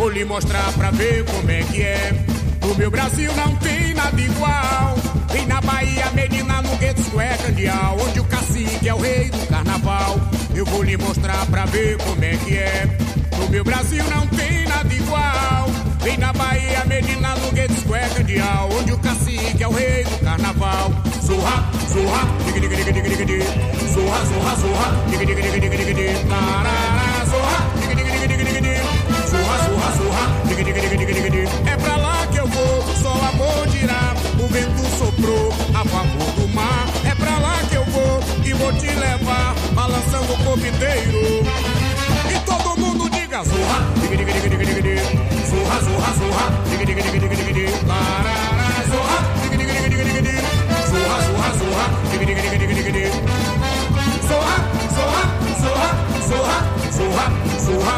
vou lhe mostrar pra ver como é que é. No meu Brasil não tem nada igual. Vem na Bahia, menina, no gueto é candial, onde o cacique é o rei do carnaval. Eu vou lhe mostrar pra ver como é que é. No meu Brasil não tem nada igual. Vem na Bahia, menina, no gueto é candial, onde o cacique é o rei do carnaval. Zorra, zorra, diga, diga, diga, diga, diga, diga. Zorra, zorra, zorra, diga, diga, diga, diga, diga, diga. Tarará, zorra, diga, diga, diga, diga, diga, diga. Zorra, zorra, zorra, diga, diga, diga, diga, diga, diga. É pra lá que eu vou, só amor dirá. O vento soprou a favor do mar. É pra lá que eu vou e vou te levar, balançando o corpo inteiro. E todo mundo diga zorra, diga, diga, diga, diga, diga, diga. Zorra, zorra, zorra, diga, diga, diga, diga, diga, diga. Tarará, zorra, diga, diga, diga, diga, diga, diga. Zorra, zorra, zorra, diga, diga, diga, diga, diga, diga. Zorra, zorra, zorra, zorra, zorra, zorra.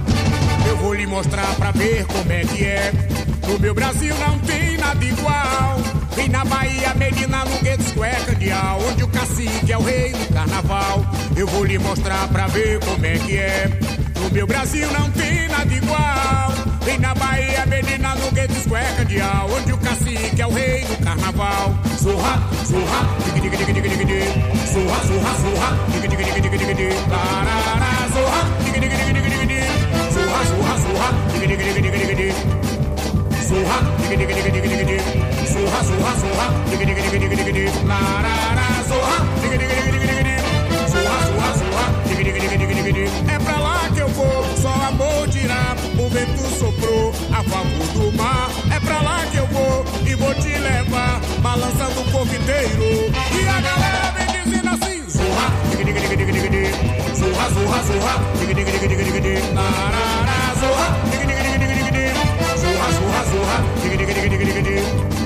Eu vou lhe mostrar pra ver como é que é. No meu Brasil não tem nada igual. Vem na Bahia, menina, no gueto é candial, onde o cacique é o rei do carnaval. Eu vou lhe mostrar pra ver como é que é. No meu Brasil não tem nada igual. Vem na Bahia, menina, no gueto é candial, onde o cacique é o rei do carnaval. Zorra, zorra, diga, diga, diga, diga, diga, diga. Zorra, zorra, zorra, diga, diga, diga, diga, diga, diga. Tarará, zorra, diga, diga, diga, diga, diga, diga. Zorra, zorra, zorra, diga, diga, diga, diga, diga, diga. Zorra, diga, diga, diga, diga, diga, diga. Zorra, zorra, zorra, diga, diga, diga, diga, diga, diga. Larará, zorra, diga, diga, diga, diga, diga, diga. Zorra, zorra, zorra, diga, diga, diga, diga, diga, diga. É pra lá que eu vou, só amor dirá. O vento soprou a favor do mar. É pra lá que eu vou e vou te levar, balançando o corpo inteiro. E a galera vem dizendo assim: zorra, diga, diga, diga, diga, diga, diga. Zorra, zorra, zorra, diga, diga, diga, diga, diga, diga. Larará, zorra, diga, diga, diga, diga, diga, diga. Zorra, zorra, zorra, diga, diga, diga, diga, diga, diga.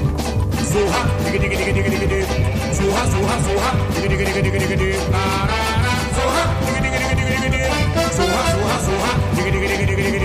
Zorra, diga, diga, diga, diga, diga, diga. Zorra, zorra, zorra, diga, diga, diga, diga, diga, diga. Larará, zorra, diga, diga, diga, diga, diga, diga. Zorra, zorra, zorra, diga, diga, diga, diga, diga.